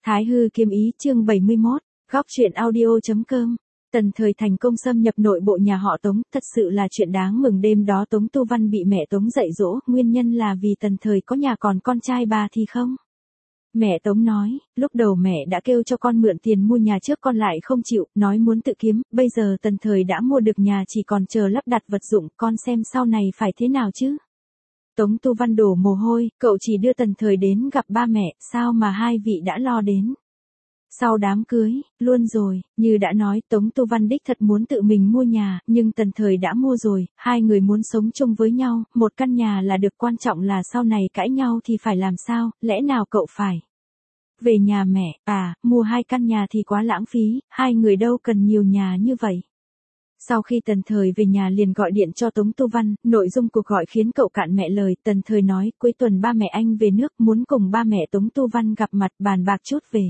Thái Hư Kiếm Ý chương 71, góc truyện audio.com. Tần Thời thành công xâm nhập nội bộ nhà họ Tống, thật sự là chuyện đáng mừng. Đêm đó Tống Tu Văn bị mẹ Tống dạy dỗ, nguyên nhân là vì Tần Thời có nhà còn con trai bà thì không. Mẹ Tống nói, lúc đầu mẹ đã kêu cho con mượn tiền mua nhà trước con lại không chịu, nói muốn tự kiếm, bây giờ Tần Thời đã mua được nhà chỉ còn chờ lắp đặt vật dụng, con xem sau này phải thế nào chứ. Tống Tu Văn đổ mồ hôi, cậu chỉ đưa Tần Thời đến gặp ba mẹ, sao mà hai vị đã lo đến. Sau đám cưới, luôn rồi, như đã nói Tống Tu Văn đích thật muốn tự mình mua nhà, nhưng Tần Thời đã mua rồi, hai người muốn sống chung với nhau, một căn nhà là được, quan trọng là sau này cãi nhau thì phải làm sao, lẽ nào cậu phải về nhà mẹ, mua hai căn nhà thì quá lãng phí, hai người đâu cần nhiều nhà như vậy. Sau khi Tần Thời về nhà liền gọi điện cho Tống Tu Văn, nội dung cuộc gọi khiến cậu cạn mẹ lời. Tần Thời nói, cuối tuần ba mẹ anh về nước, muốn cùng ba mẹ Tống Tu Văn gặp mặt bàn bạc chút về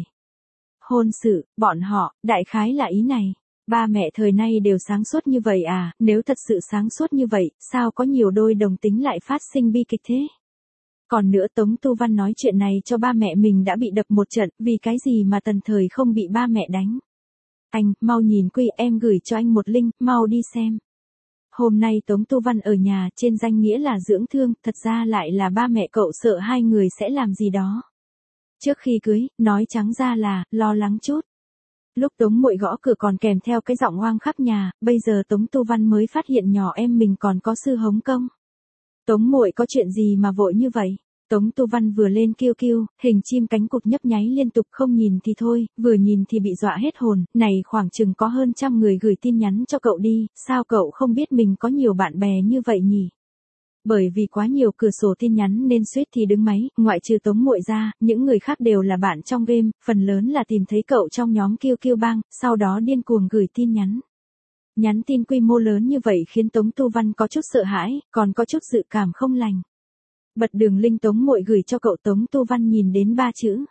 hôn sự, bọn họ, đại khái là ý này. Ba mẹ thời nay đều sáng suốt như vậy à, nếu thật sự sáng suốt như vậy, sao có nhiều đôi đồng tính lại phát sinh bi kịch thế? Còn nữa Tống Tu Văn nói chuyện này cho ba mẹ mình đã bị đập một trận, vì cái gì mà Tần Thời không bị ba mẹ đánh? Anh, mau nhìn quy, em gửi cho anh một link, mau đi xem. Hôm nay Tống Tu Văn ở nhà, trên danh nghĩa là dưỡng thương, thật ra lại là ba mẹ cậu sợ hai người sẽ làm gì đó. Trước khi cưới, nói trắng ra là, lo lắng chút. Lúc Tống Muội gõ cửa còn kèm theo cái giọng hoang khắp nhà, bây giờ Tống Tu Văn mới phát hiện nhỏ em mình còn có sư hống công. Tống Muội có chuyện gì mà vội như vậy? Tống Tu Văn vừa lên kêu kêu, hình chim cánh cụt nhấp nháy liên tục, không nhìn thì thôi, vừa nhìn thì bị dọa hết hồn, này khoảng chừng có hơn 100 người gửi tin nhắn cho cậu đi, sao cậu không biết mình có nhiều bạn bè như vậy nhỉ? Bởi vì quá nhiều cửa sổ tin nhắn nên suýt thì đứng máy, ngoại trừ Tống Muội ra, những người khác đều là bạn trong game, phần lớn là tìm thấy cậu trong nhóm QQ bang, sau đó điên cuồng gửi tin nhắn. Nhắn tin quy mô lớn như vậy khiến Tống Tu Văn có chút sợ hãi, còn có chút dự cảm không lành. Bật đường link Tống Muội gửi cho cậu, Tống Tu Văn nhìn đến 3 chữ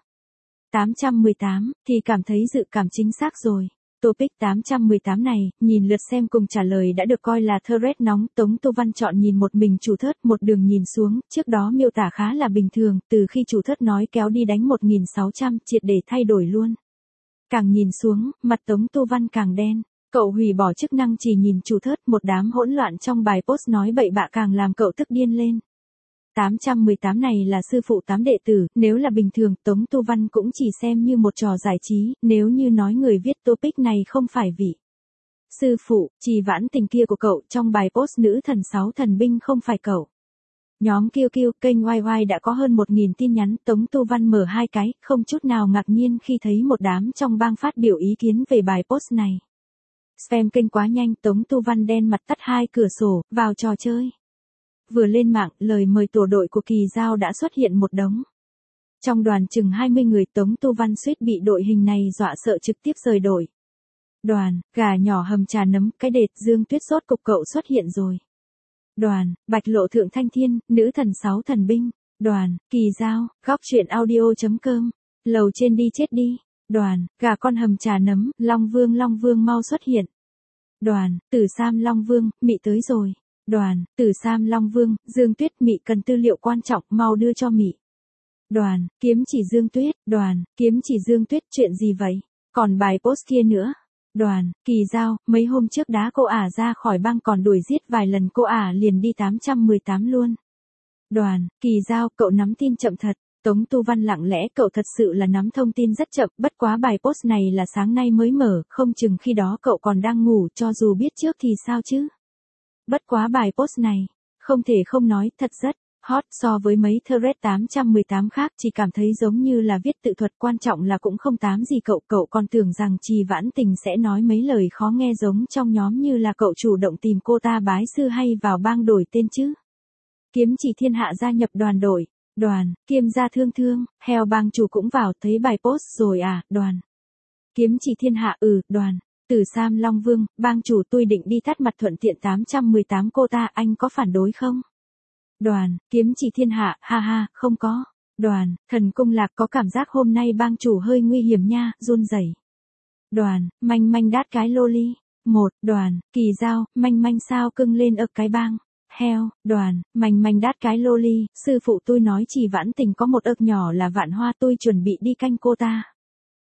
818, thì cảm thấy dự cảm chính xác rồi. Topic 818 này, nhìn lượt xem cùng trả lời đã được coi là thread nóng. Tống Tu Văn chọn nhìn một mình chủ thớt, một đường nhìn xuống, trước đó miêu tả khá là bình thường, từ khi chủ thớt nói kéo đi đánh 1600, triệt để thay đổi luôn. Càng nhìn xuống, mặt Tống Tu Văn càng đen. Cậu hủy bỏ chức năng chỉ nhìn chủ thớt, một đám hỗn loạn trong bài post nói bậy bạ càng làm cậu tức điên lên. 818 này là sư phụ 8 đệ tử, nếu là bình thường, Tống Tu Văn cũng chỉ xem như một trò giải trí, nếu như nói người viết topic này không phải vị sư phụ, Trì Vãn Tình kia của cậu, trong bài post nữ thần 6 thần binh không phải cậu. Nhóm QQ, kênh YY đã có hơn 1000 tin nhắn, Tống Tu Văn mở hai cái, không chút nào ngạc nhiên khi thấy một đám trong bang phát biểu ý kiến về bài post này. Spam kênh quá nhanh, Tống Tu Văn đen mặt tắt hai cửa sổ, vào trò chơi. Vừa lên mạng, lời mời tổ đội của Kỳ Giao đã xuất hiện một đống. Trong đoàn chừng 20 người, Tống Tu Văn suýt bị đội hình này dọa sợ trực tiếp rời đội. Đoàn, gà nhỏ hầm trà nấm, cái đệt, Dương Tuyết sốt cục cậu xuất hiện rồi. Đoàn, Bạch Lộ Thượng Thanh Thiên, nữ thần 6 thần binh. Đoàn, Kỳ Giao, góc truyện audio.com. Lầu trên đi chết đi. Đoàn, gà con hầm trà nấm, Long Vương mau xuất hiện. Đoàn, Tử Sam Long Vương, Mị tới rồi. Đoàn, Tử Sam Long Vương, Dương Tuyết, Mị cần tư liệu quan trọng, mau đưa cho Mị. Đoàn, kiếm chỉ Dương Tuyết, đoàn, kiếm chỉ Dương Tuyết, chuyện gì vậy? Còn bài post kia nữa. Đoàn, Kỳ Giao, mấy hôm trước đá cô ả ra khỏi bang còn đuổi giết vài lần cô ả liền đi 818 luôn. Đoàn, Kỳ Giao, cậu nắm tin chậm thật. Tống Tu Văn lặng lẽ, cậu thật sự là nắm thông tin rất chậm, bất quá bài post này là sáng nay mới mở, không chừng khi đó cậu còn đang ngủ, cho dù biết trước thì sao chứ. Bất quá bài post này, không thể không nói, thật rất hot so với mấy thread 818 khác, chỉ cảm thấy giống như là viết tự thuật, quan trọng là cũng không tám gì cậu còn tưởng rằng Trì Vãn Tình sẽ nói mấy lời khó nghe giống trong nhóm như là cậu chủ động tìm cô ta bái sư hay vào bang đổi tên chứ. Kiếm chỉ thiên hạ gia nhập đoàn đội, đoàn, Kiêm gia thương, heo bang chủ cũng vào, thấy bài post rồi à, đoàn. Kiếm chỉ thiên hạ, đoàn. Tử Sam Long Vương, bang chủ tôi định đi tắt mặt thuận tiện 818 cô ta, anh có phản đối không? Đoàn, kiếm chỉ thiên hạ, ha ha, không có. Đoàn, thần cung lạc, có cảm giác hôm nay bang chủ hơi nguy hiểm nha, run rẩy. Đoàn, manh đát cái loli. Đoàn, Kỳ Giao, manh sao cưng lên ực cái bang. Heo, đoàn, manh đát cái loli, sư phụ tôi nói Trì Vãn Tình có một ức nhỏ là Vạn Hoa, tôi chuẩn bị đi canh cô ta.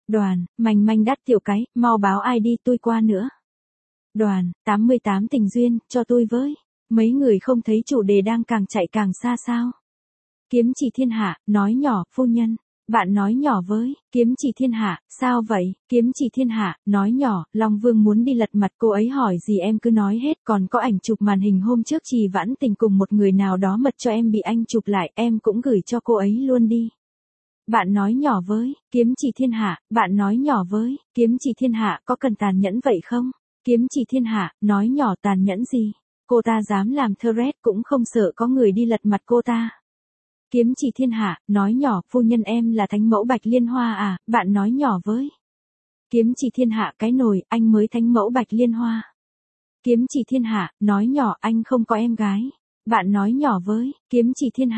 Đoàn, manh manh đắt tiểu cái, mau báo ai đi tôi qua nữa. Đoàn, 88 tình duyên, cho tôi với. Mấy người không thấy chủ đề đang càng chạy càng xa sao? Kiếm chỉ thiên hạ, nói nhỏ, phu nhân. Bạn nói nhỏ với, kiếm chỉ thiên hạ, sao vậy? Kiếm chỉ thiên hạ, nói nhỏ, Long Vương muốn đi lật mặt cô ấy hỏi gì em cứ nói hết. Còn có ảnh chụp màn hình hôm trước Trì Vãn Tình cùng một người nào đó mật cho em bị anh chụp lại, em cũng gửi cho cô ấy luôn đi. Bạn nói nhỏ với, kiếm chỉ thiên hạ, bạn nói nhỏ với, kiếm chỉ thiên hạ có cần tàn nhẫn vậy không? Kiếm chỉ thiên hạ, nói nhỏ tàn nhẫn gì? Cô ta dám làm thread cũng không sợ có người đi lật mặt cô ta. Kiếm chỉ thiên hạ, nói nhỏ, phu nhân em là thánh mẫu Bạch Liên Hoa à, bạn nói nhỏ với. Kiếm chỉ thiên hạ cái nồi, anh mới thánh mẫu Bạch Liên Hoa. Kiếm chỉ thiên hạ, nói nhỏ anh không có em gái. Bạn nói nhỏ với, kiếm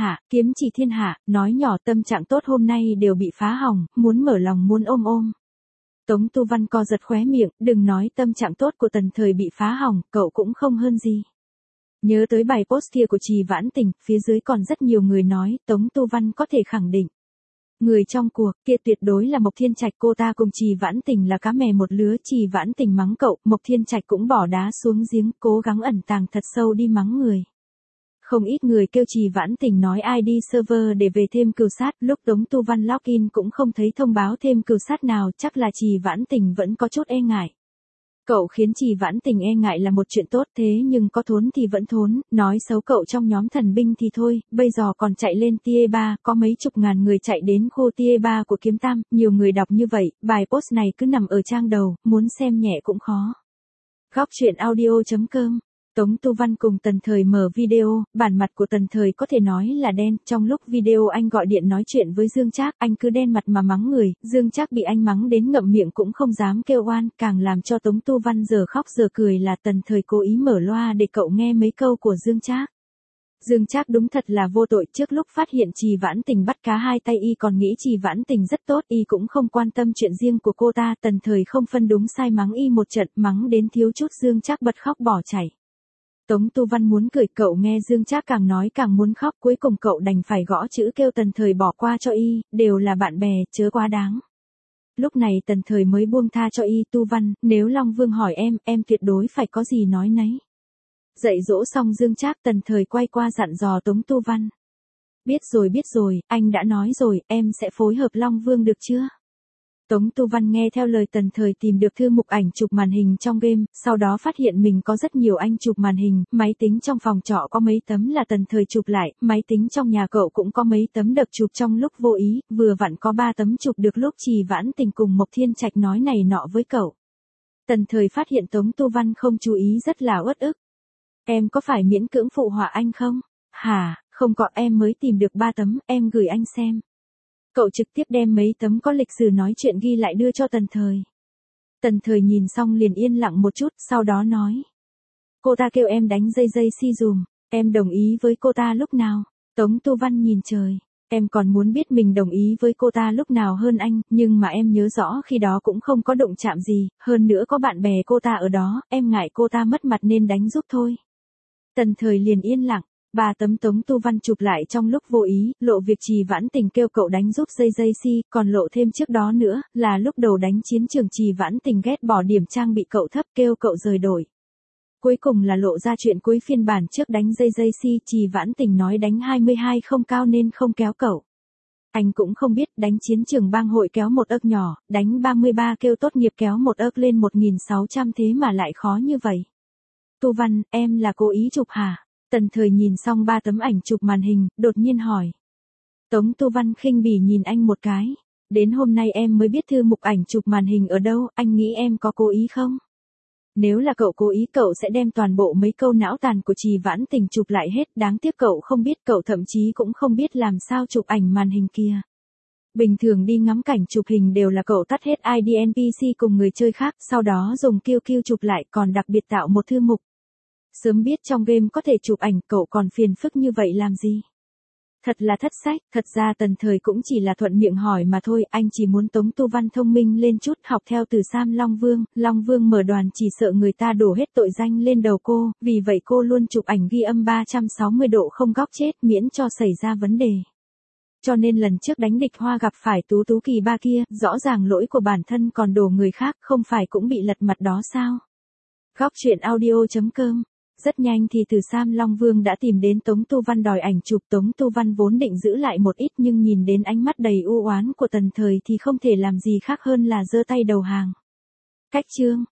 chỉ thiên hạ, nói nhỏ tâm trạng tốt hôm nay đều bị phá hỏng, muốn mở lòng muốn ôm ôm. Tống Tu Văn co giật khóe miệng, đừng nói tâm trạng tốt của Tần Thời bị phá hỏng, cậu cũng không hơn gì. Nhớ tới bài post kia của Trì Vãn Tình, phía dưới còn rất nhiều người nói, Tống Tu Văn có thể khẳng định. Người trong cuộc kia tuyệt đối là Mộc Thiên Trạch, cô ta cùng Trì Vãn Tình là cá mè một lứa. Trì Vãn Tình mắng cậu, Mộc Thiên Trạch cũng bỏ đá xuống giếng, cố gắng ẩn tàng thật sâu đi mắng người. Không ít người kêu Trì Vãn Tình nói ID server để về thêm cừu sát, lúc Tống Tu Văn login cũng không thấy thông báo thêm cừu sát nào, chắc là Trì Vãn Tình vẫn có chút e ngại. Cậu khiến Trì Vãn Tình e ngại là một chuyện tốt, thế nhưng có thốn thì vẫn thốn, nói xấu cậu trong nhóm thần binh thì thôi, bây giờ còn chạy lên tier 3, có mấy chục ngàn người chạy đến khu tier 3 của Kiếm Tam, nhiều người đọc như vậy, bài post này cứ nằm ở trang đầu, muốn xem nhẹ cũng khó. Góc truyện audio.com. Tống Tu Văn cùng Tần Thời mở video, bản mặt của Tần Thời có thể nói là đen, trong lúc video anh gọi điện nói chuyện với Dương Trác, anh cứ đen mặt mà mắng người, Dương Trác bị anh mắng đến ngậm miệng cũng không dám kêu oan, càng làm cho Tống Tu Văn giờ khóc giờ cười là Tần Thời cố ý mở loa để cậu nghe mấy câu của Dương Trác. Dương Trác đúng thật là vô tội, trước lúc phát hiện Trì Vãn Tình bắt cá hai tay y còn nghĩ Trì Vãn Tình rất tốt, y cũng không quan tâm chuyện riêng của cô ta, Tần Thời không phân đúng sai mắng y một trận, mắng đến thiếu chút Dương Trác bật khóc bỏ chạy. Tống Tu Văn muốn cười, cậu nghe Dương Trác càng nói càng muốn khóc, cuối cùng cậu đành phải gõ chữ kêu Tần Thời bỏ qua cho y, đều là bạn bè, chớ quá đáng. Lúc này Tần Thời mới buông tha cho y. Tu Văn, nếu Long Vương hỏi em tuyệt đối phải có gì nói nấy. Dạy dỗ xong Dương Trác, Tần Thời quay qua dặn dò Tống Tu Văn. Biết rồi, anh đã nói rồi, em sẽ phối hợp Long Vương được chưa? Tống Tu Văn nghe theo lời Tần Thời tìm được thư mục ảnh chụp màn hình trong game, sau đó phát hiện mình có rất nhiều ảnh chụp màn hình, máy tính trong phòng trọ có mấy tấm là Tần Thời chụp lại, máy tính trong nhà cậu cũng có mấy tấm được chụp trong lúc vô ý, vừa vặn có 3 tấm chụp được lúc Trì Vãn Tình cùng Mộc Thiên Trạch nói này nọ với cậu. Tần Thời phát hiện Tống Tu Văn không chú ý rất là uất ức. Em có phải miễn cưỡng phụ họa anh không? Hả, không có, em mới tìm được 3 tấm, em gửi anh xem. Cậu trực tiếp đem mấy tấm có lịch sử nói chuyện ghi lại đưa cho Tần Thời. Tần Thời nhìn xong liền yên lặng một chút, sau đó nói. Cô ta kêu em đánh dây si dùm, em đồng ý với cô ta lúc nào? Tống Tu Văn nhìn trời. Em còn muốn biết mình đồng ý với cô ta lúc nào hơn anh, nhưng mà em nhớ rõ khi đó cũng không có động chạm gì, hơn nữa có bạn bè cô ta ở đó, em ngại cô ta mất mặt nên đánh giúp thôi. Tần Thời liền yên lặng. 3 tấm Tống Tu Văn chụp lại trong lúc vô ý, lộ việc Trì Vãn Tình kêu cậu đánh giúp dây si, còn lộ thêm trước đó nữa, là lúc đầu đánh chiến trường Trì Vãn Tình ghét bỏ điểm trang bị cậu thấp kêu cậu rời đổi. Cuối cùng là lộ ra chuyện cuối phiên bản trước đánh dây si, Trì Vãn Tình nói đánh 22 không cao nên không kéo cậu. Anh cũng không biết đánh chiến trường bang hội kéo một ức nhỏ, đánh 33 kêu tốt nghiệp kéo một ức lên 1600 thế mà lại khó như vậy. Tu Văn, em là cố ý chụp hả? Tần Thời nhìn xong 3 tấm ảnh chụp màn hình, đột nhiên hỏi. Tống Tu Văn khinh bỉ nhìn anh một cái. Đến hôm nay em mới biết thư mục ảnh chụp màn hình ở đâu, anh nghĩ em có cố ý không? Nếu là cậu cố ý cậu sẽ đem toàn bộ mấy câu não tàn của Trì Vãn Tình chụp lại hết, đáng tiếc cậu không biết, cậu thậm chí cũng không biết làm sao chụp ảnh màn hình kia. Bình thường đi ngắm cảnh chụp hình đều là cậu tắt hết ID NPC cùng người chơi khác, sau đó dùng QQ chụp lại, còn đặc biệt tạo một thư mục. Sớm biết trong game có thể chụp ảnh cậu còn phiền phức như vậy làm gì? Thật là thất sách, thật ra Tần Thời cũng chỉ là thuận miệng hỏi mà thôi, anh chỉ muốn Tống Tu Văn thông minh lên chút, học theo từ Sam Long Vương mở đoàn chỉ sợ người ta đổ hết tội danh lên đầu cô, vì vậy cô luôn chụp ảnh ghi âm 360 độ không góc chết miễn cho xảy ra vấn đề. Cho nên lần trước đánh địch Hoa gặp phải Tú Tú kỳ ba kia, rõ ràng lỗi của bản thân còn đổ người khác, không phải cũng bị lật mặt đó sao? Góc truyện audio.com. Rất nhanh thì từ Sam Long Vương đã tìm đến Tống Tu Văn đòi ảnh chụp. Tống Tu Văn vốn định giữ lại một ít nhưng nhìn đến ánh mắt đầy u oán của Tần Thời thì không thể làm gì khác hơn là giơ tay đầu hàng. Cách chương